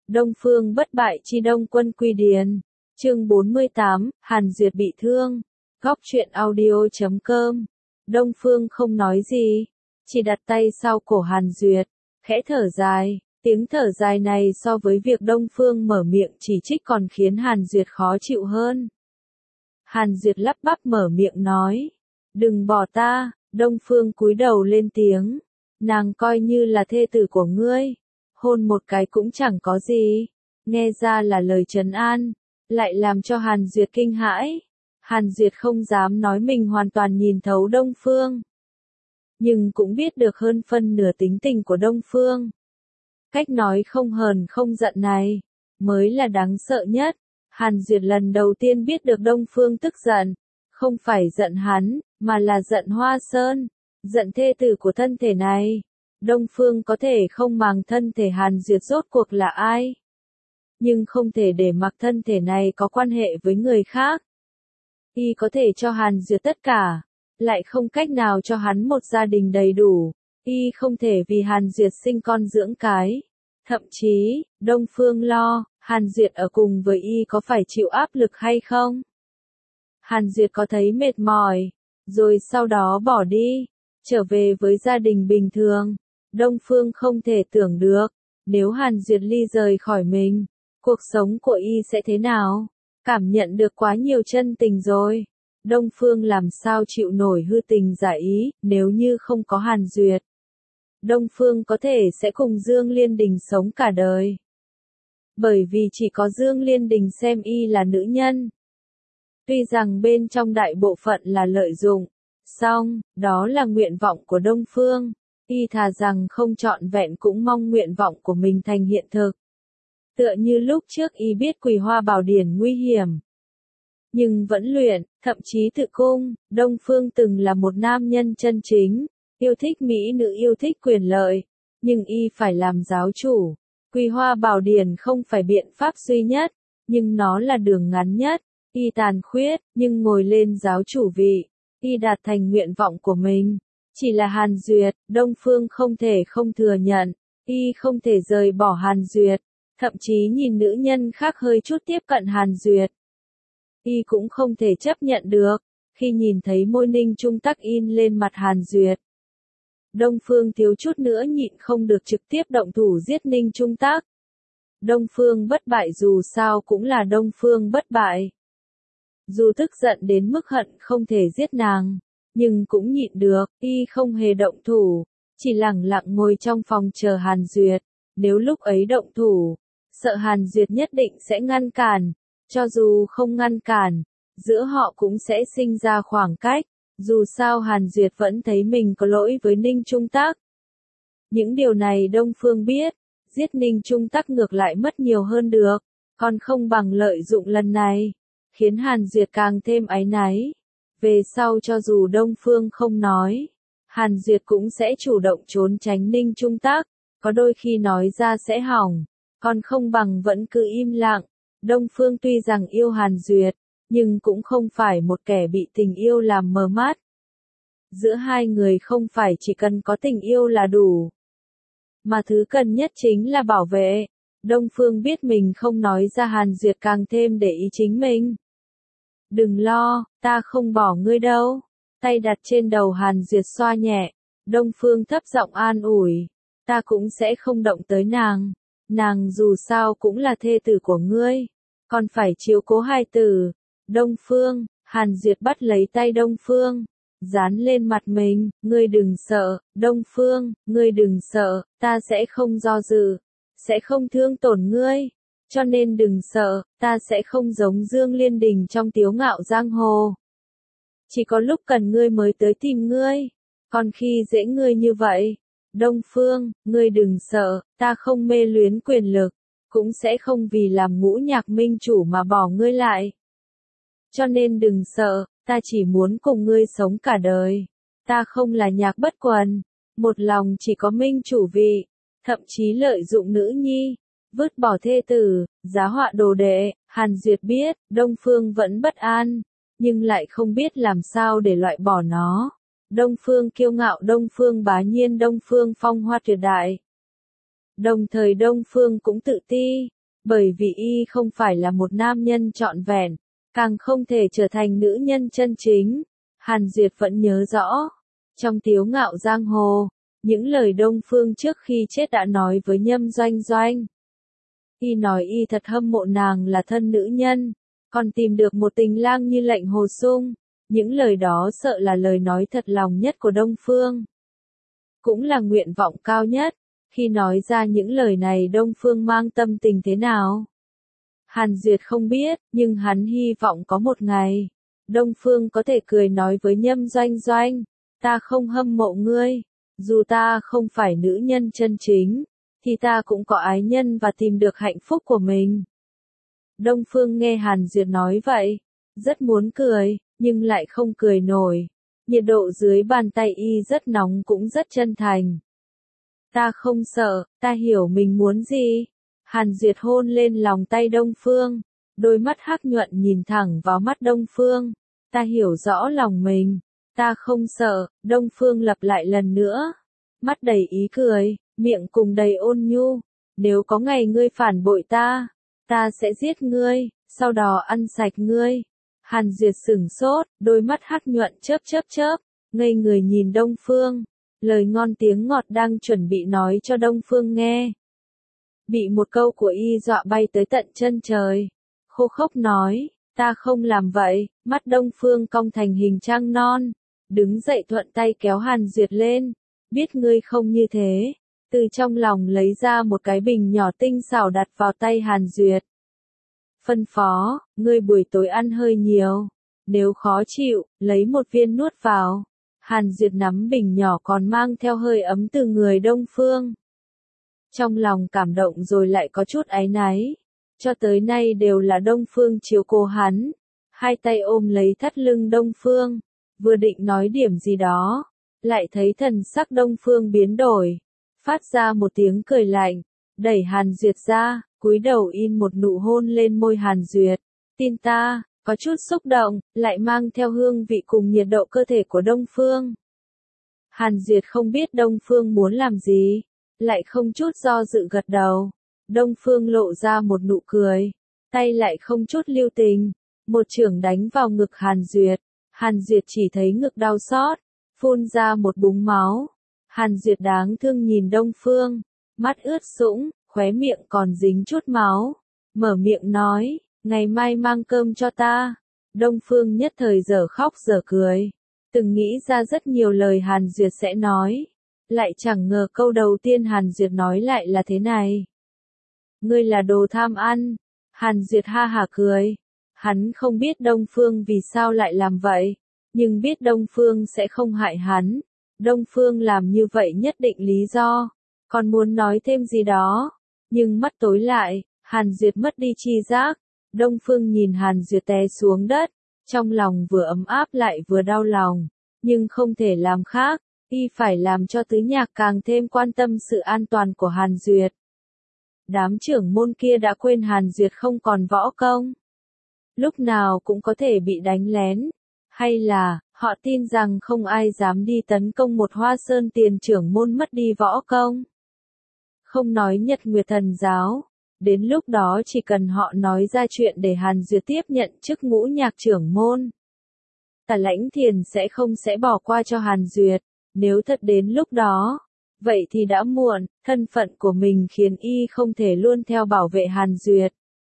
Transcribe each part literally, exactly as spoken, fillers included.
Đông Phương bất bại chi Đông Quân Quy Điền. Chương bốn mươi tám, Hàn Duyệt bị thương. Góc truyện audio chấm com. Đông Phương không nói gì, chỉ đặt tay sau cổ Hàn Duyệt, khẽ thở dài. Tiếng thở dài này so với việc Đông Phương mở miệng chỉ trích còn khiến Hàn Duyệt khó chịu hơn. Hàn Duyệt lắp bắp mở miệng nói, đừng bỏ ta. Đông Phương cúi đầu lên tiếng, nàng coi như là thê tử của ngươi, hôn một cái cũng chẳng có gì. Nghe ra là lời trấn an, lại làm cho Hàn Duyệt kinh hãi. Hàn Duyệt không dám nói mình hoàn toàn nhìn thấu Đông Phương, nhưng cũng biết được hơn phân nửa tính tình của Đông Phương. Cách nói không hờn không giận này, mới là đáng sợ nhất. Hàn Duyệt lần đầu tiên biết được Đông Phương tức giận, không phải giận hắn, mà là giận Hoa Sơn, giận thê tử của thân thể này. Đông Phương có thể không màng thân thể Hàn Duyệt rốt cuộc là ai, nhưng không thể để mặc thân thể này có quan hệ với người khác. Y có thể cho Hàn Duyệt tất cả, lại không cách nào cho hắn một gia đình đầy đủ. Y không thể vì Hàn Duyệt sinh con dưỡng cái. Thậm chí, Đông Phương lo, Hàn Duyệt ở cùng với Y có phải chịu áp lực hay không? Hàn Duyệt có thấy mệt mỏi, rồi sau đó bỏ đi, trở về với gia đình bình thường. Đông Phương không thể tưởng được, nếu Hàn Duyệt ly rời khỏi mình, cuộc sống của Y sẽ thế nào? Cảm nhận được quá nhiều chân tình rồi. Đông Phương làm sao chịu nổi hư tình giả ý, nếu như không có Hàn Duyệt. Đông Phương có thể sẽ cùng Dương Liên Đình sống cả đời. Bởi vì chỉ có Dương Liên Đình xem Y là nữ nhân. Tuy rằng bên trong đại bộ phận là lợi dụng, song, đó là nguyện vọng của Đông Phương. Y thà rằng không trọn vẹn cũng mong nguyện vọng của mình thành hiện thực. Tựa như lúc trước Y biết Quỳ Hoa Bảo Điển nguy hiểm, nhưng vẫn luyện, thậm chí tự cung. Đông Phương từng là một nam nhân chân chính, yêu thích mỹ nữ, yêu thích quyền lợi, nhưng Y phải làm giáo chủ. Quỳ Hoa Bảo Điển không phải biện pháp duy nhất, nhưng nó là đường ngắn nhất. Y tàn khuyết, nhưng ngồi lên giáo chủ vị, Y đạt thành nguyện vọng của mình. Chỉ là Hàn Duyệt, Đông Phương không thể không thừa nhận, Y không thể rời bỏ Hàn Duyệt, thậm chí nhìn nữ nhân khác hơi chút tiếp cận Hàn Duyệt. Y cũng không thể chấp nhận được, khi nhìn thấy môi Ninh Trung Tắc in lên mặt Hàn Duyệt. Đông Phương thiếu chút nữa nhịn không được trực tiếp động thủ giết Ninh Trung Tắc. Đông Phương bất bại dù sao cũng là Đông Phương bất bại. Dù tức giận đến mức hận không thể giết nàng, nhưng cũng nhịn được. Y không hề động thủ, chỉ lẳng lặng ngồi trong phòng chờ Hàn Duyệt. Nếu lúc ấy động thủ, sợ Hàn Duyệt nhất định sẽ ngăn cản. Cho dù không ngăn cản, giữa họ cũng sẽ sinh ra khoảng cách. Dù sao Hàn Duyệt vẫn thấy mình có lỗi với Ninh Trung Tắc. Những điều này Đông Phương biết, giết Ninh Trung Tắc ngược lại mất nhiều hơn được, còn không bằng lợi dụng lần này, khiến Hàn Duyệt càng thêm áy náy. Về sau cho dù Đông Phương không nói, Hàn Duyệt cũng sẽ chủ động trốn tránh Ninh Trung Tắc, có đôi khi nói ra sẽ hỏng, còn không bằng vẫn cứ im lặng. Đông Phương tuy rằng yêu Hàn Duyệt, nhưng cũng không phải một kẻ bị tình yêu làm mờ mắt. Giữa hai người không phải chỉ cần có tình yêu là đủ, mà thứ cần nhất chính là bảo vệ. Đông Phương biết mình không nói ra Hàn Duyệt càng thêm để ý chính mình. Đừng lo, ta không bỏ ngươi đâu. Tay đặt trên đầu Hàn Duyệt xoa nhẹ, Đông Phương thấp giọng an ủi, ta cũng sẽ không động tới nàng. Nàng dù sao cũng là thê tử của ngươi, còn phải chiếu cố hai tử. Đông Phương, Hàn Duyệt bắt lấy tay Đông Phương, dán lên mặt mình, ngươi đừng sợ. Đông Phương, ngươi đừng sợ, ta sẽ không do dự, sẽ không thương tổn ngươi. Cho nên đừng sợ, ta sẽ không giống Dương Liên Đình trong Tiếu Ngạo Giang Hồ. Chỉ có lúc cần ngươi mới tới tìm ngươi, còn khi dễ ngươi như vậy. Đông Phương, ngươi đừng sợ, ta không mê luyến quyền lực, cũng sẽ không vì làm ngũ nhạc minh chủ mà bỏ ngươi lại. Cho nên đừng sợ, ta chỉ muốn cùng ngươi sống cả đời. Ta không là Nhạc Bất Quần, một lòng chỉ có minh chủ vị, thậm chí lợi dụng nữ nhi, vứt bỏ thê tử, giá họa đồ đệ. Hàn Duyệt biết, Đông Phương vẫn bất an, nhưng lại không biết làm sao để loại bỏ nó. Đông Phương kiêu ngạo, Đông Phương bá nhiên, Đông Phương phong hoa tuyệt đại. Đồng thời Đông Phương cũng tự ti, Bởi vì y không phải là một nam nhân trọn vẹn, càng không thể trở thành nữ nhân chân chính. Hàn Duyệt vẫn nhớ rõ, trong Tiếu Ngạo Giang Hồ, những lời Đông Phương trước khi chết đã nói với Nhâm Doanh Doanh. Y nói y thật hâm mộ nàng là thân nữ nhân, còn tìm được một tình lang như Lệnh Hồ Sung. Những lời đó sợ là lời nói thật lòng nhất của Đông Phương. Cũng là nguyện vọng cao nhất. Khi nói ra những lời này Đông Phương mang tâm tình thế nào? Hàn Duyệt không biết, nhưng hắn hy vọng có một ngày, Đông Phương có thể cười nói với Nhâm Doanh Doanh, ta không hâm mộ ngươi, dù ta không phải nữ nhân chân chính, thì ta cũng có ái nhân và tìm được hạnh phúc của mình. Đông Phương nghe Hàn Duyệt nói vậy, rất muốn cười, nhưng lại không cười nổi. Nhiệt độ dưới bàn tay y rất nóng cũng rất chân thành. Ta không sợ, ta hiểu mình muốn gì. Hàn Duyệt hôn lên lòng tay Đông Phương, đôi mắt hắc nhuận nhìn thẳng vào mắt Đông Phương. Ta hiểu rõ lòng mình, ta không sợ. Đông Phương lặp lại lần nữa, mắt đầy ý cười, miệng cùng đầy ôn nhu. Nếu có ngày ngươi phản bội ta, ta sẽ giết ngươi, sau đó ăn sạch ngươi. Hàn Duyệt sửng sốt, đôi mắt hắc nhuận chớp chớp chớp, ngây người nhìn Đông Phương. Lời ngon tiếng ngọt đang chuẩn bị nói cho Đông Phương nghe. Bị một câu của y dọa bay tới tận chân trời. Khô khốc nói, ta không làm vậy. Mắt Đông Phương cong thành hình trăng non. Đứng dậy thuận tay kéo Hàn Duyệt lên. Biết ngươi không như thế. Từ trong lòng lấy ra một cái bình nhỏ tinh xảo đặt vào tay Hàn Duyệt. Phân phó, ngươi buổi tối ăn hơi nhiều. Nếu khó chịu, lấy một viên nuốt vào. Hàn Duyệt nắm bình nhỏ còn mang theo hơi ấm từ người Đông Phương. Trong lòng cảm động rồi lại có chút áy náy. Cho tới nay đều là Đông Phương chiếu cố hắn. Hai tay ôm lấy thắt lưng Đông Phương. Vừa định nói điểm gì đó. Lại thấy thần sắc Đông Phương biến đổi. Phát ra một tiếng cười lạnh. Đẩy Hàn Duyệt ra, cúi đầu in một nụ hôn lên môi Hàn Duyệt. Tin ta. Có chút xúc động, lại mang theo hương vị cùng nhiệt độ cơ thể của Đông Phương. Hàn Duyệt không biết Đông Phương muốn làm gì, lại không chút do dự gật đầu. Đông Phương lộ ra một nụ cười, tay lại không chút lưu tình, một chưởng đánh vào ngực Hàn Duyệt. Hàn Duyệt chỉ thấy ngực đau xót, phun ra một búng máu. Hàn Duyệt đáng thương nhìn Đông Phương, mắt ướt sũng, khóe miệng còn dính chút máu, mở miệng nói. Ngày mai mang cơm cho ta. Đông Phương nhất thời dở khóc dở cười. Từng nghĩ ra rất nhiều lời Hàn Duyệt sẽ nói. Lại chẳng ngờ câu đầu tiên Hàn Duyệt nói lại là thế này. Ngươi là đồ tham ăn. Hàn Duyệt ha hả cười. Hắn không biết Đông Phương vì sao lại làm vậy. Nhưng biết Đông Phương sẽ không hại hắn. Đông Phương làm như vậy nhất định lý do. Còn muốn nói thêm gì đó. Nhưng mắt tối lại, Hàn Duyệt mất đi tri giác. Đông Phương nhìn Hàn Duyệt té xuống đất, trong lòng vừa ấm áp lại vừa đau lòng, nhưng không thể làm khác, y phải làm cho Tứ Nhạc càng thêm quan tâm sự an toàn của Hàn Duyệt. Đám trưởng môn kia đã quên Hàn Duyệt không còn võ công, lúc nào cũng có thể bị đánh lén, hay là, họ tin rằng không ai dám đi tấn công một Hoa Sơn tiền trưởng môn mất đi võ công. Không nói Nhật Nguyệt Thần Giáo. Đến lúc đó chỉ cần họ nói ra chuyện để Hàn Duyệt tiếp nhận chức ngũ nhạc trưởng môn. Tả Lãnh Thiền sẽ không sẽ bỏ qua cho Hàn Duyệt, nếu thật đến lúc đó. Vậy thì đã muộn, thân phận của mình khiến y không thể luôn theo bảo vệ Hàn Duyệt.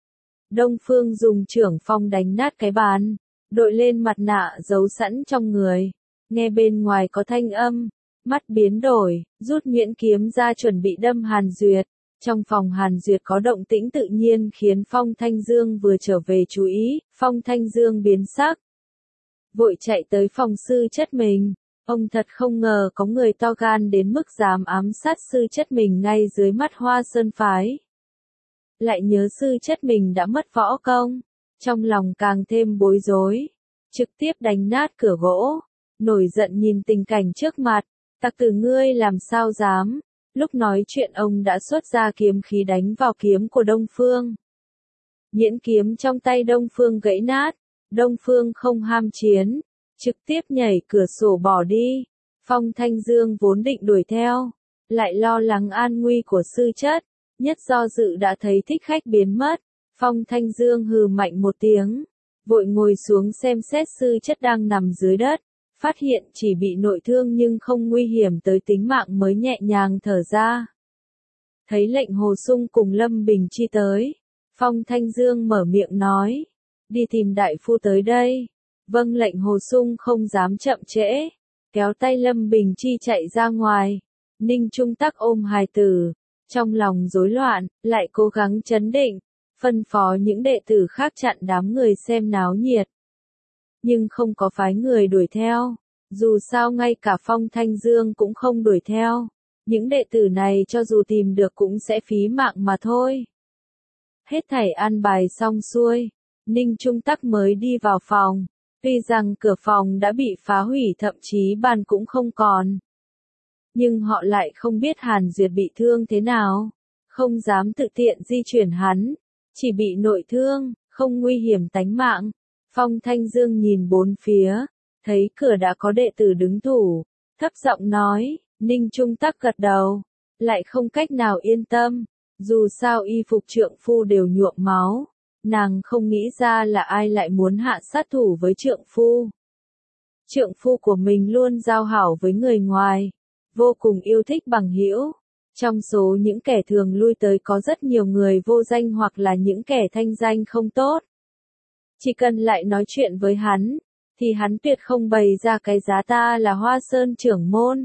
Đông Phương dùng trưởng phong đánh nát cái bàn, đội lên mặt nạ giấu sẵn trong người. Nghe bên ngoài có thanh âm, mắt biến đổi, rút nhuyễn kiếm ra chuẩn bị đâm Hàn Duyệt. Trong phòng Hàn Duyệt có động tĩnh tự nhiên khiến Phong Thanh Dương vừa trở về chú ý, Phong Thanh Dương biến sắc. Vội chạy tới phòng sư chất mình, ông thật không ngờ có người to gan đến mức dám ám sát sư chất mình ngay dưới mắt Hoa Sơn phái. Lại nhớ sư chất mình đã mất võ công, trong lòng càng thêm bối rối, trực tiếp đánh nát cửa gỗ, nổi giận nhìn tình cảnh trước mặt, tặc tử ngươi làm sao dám. Lúc nói chuyện ông đã xuất ra kiếm khí đánh vào kiếm của Đông Phương. Nhuyễn kiếm trong tay Đông Phương gãy nát, Đông Phương không ham chiến, trực tiếp nhảy cửa sổ bỏ đi. Phong Thanh Dương vốn định đuổi theo, lại lo lắng an nguy của sư chất, Nhất do dự đã thấy thích khách biến mất, Phong Thanh Dương hừ mạnh một tiếng, vội ngồi xuống xem xét sư chất đang nằm dưới đất, phát hiện chỉ bị nội thương nhưng không nguy hiểm tới tính mạng mới nhẹ nhàng thở ra. Thấy lệnh Hồ Sung cùng Lâm Bình Chi tới, Phong Thanh Dương mở miệng nói, đi tìm đại phu tới đây. Vâng, lệnh Hồ Sung không dám chậm trễ, kéo tay Lâm Bình Chi chạy ra ngoài. Ninh Trung Tắc ôm hài tử, trong lòng rối loạn, lại cố gắng trấn định, phân phó những đệ tử khác chặn đám người xem náo nhiệt. Nhưng không có phái người đuổi theo, dù sao ngay cả Phong Thanh Dương cũng không đuổi theo. Những đệ tử này cho dù tìm được cũng sẽ phí mạng mà thôi. Hết thảy an bài xong xuôi, Ninh Trung Tắc mới đi vào phòng. Tuy rằng cửa phòng đã bị phá hủy, thậm chí bàn cũng không còn. Nhưng họ lại không biết Hàn Duyệt bị thương thế nào, không dám tự tiện di chuyển hắn, chỉ bị nội thương, không nguy hiểm tánh mạng. Phong Thanh Dương nhìn bốn phía, thấy cửa đã có đệ tử đứng thủ, thấp giọng nói, Ninh Trung Tắc gật đầu, lại không cách nào yên tâm, dù sao y phục trượng phu đều nhuộm máu, nàng không nghĩ ra là ai lại muốn hạ sát thủ với trượng phu. Trượng phu của mình luôn giao hảo với người ngoài, vô cùng yêu thích bằng hữu. Trong số những kẻ thường lui tới có rất nhiều người vô danh hoặc là những kẻ thanh danh không tốt. Chỉ cần lại nói chuyện với hắn, thì hắn tuyệt không bày ra cái giá ta là Hoa Sơn trưởng môn.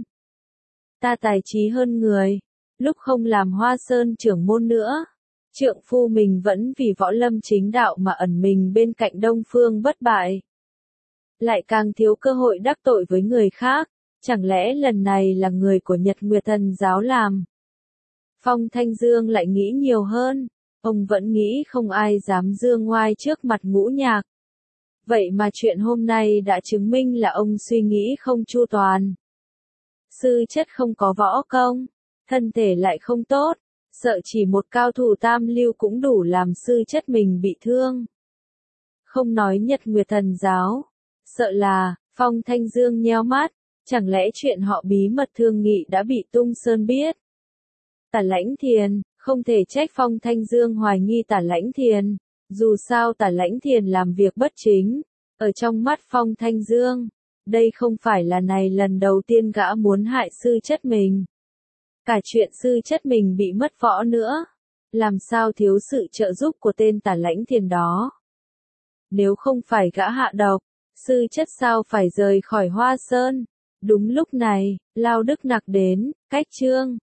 Ta tài trí hơn người, lúc không làm Hoa Sơn trưởng môn nữa, trượng phu mình vẫn vì võ lâm chính đạo mà ẩn mình bên cạnh Đông Phương Bất Bại. Lại càng thiếu cơ hội đắc tội với người khác, chẳng lẽ lần này là người của Nhật Nguyệt Thần giáo làm? Phong Thanh Dương lại nghĩ nhiều hơn, ông vẫn nghĩ không ai dám dương ngoai trước mặt Ngũ Nhạc. Vậy mà chuyện hôm nay đã chứng minh là ông suy nghĩ không chu toàn. Sư chất không có võ công, thân thể lại không tốt, sợ chỉ một cao thủ tam lưu cũng đủ làm sư chất mình bị thương. Không nói Nhật Nguyệt Thần giáo, sợ là, Phong Thanh Dương nheo mắt, chẳng lẽ chuyện họ bí mật thương nghị đã bị Tung Sơn biết? Tả Lãnh Thiền, không thể trách Phong Thanh Dương hoài nghi Tả Lãnh Thiền, dù sao Tả Lãnh Thiền làm việc bất chính, ở trong mắt Phong Thanh Dương, đây không phải là này lần đầu tiên gã muốn hại sư chất mình. Cả chuyện sư chất mình bị mất võ nữa, làm sao thiếu sự trợ giúp của tên Tả Lãnh Thiền đó. Nếu không phải gã hạ độc, sư chất sao phải rời khỏi Hoa Sơn. Đúng lúc này, Lao Đức Nặc đến, cách chương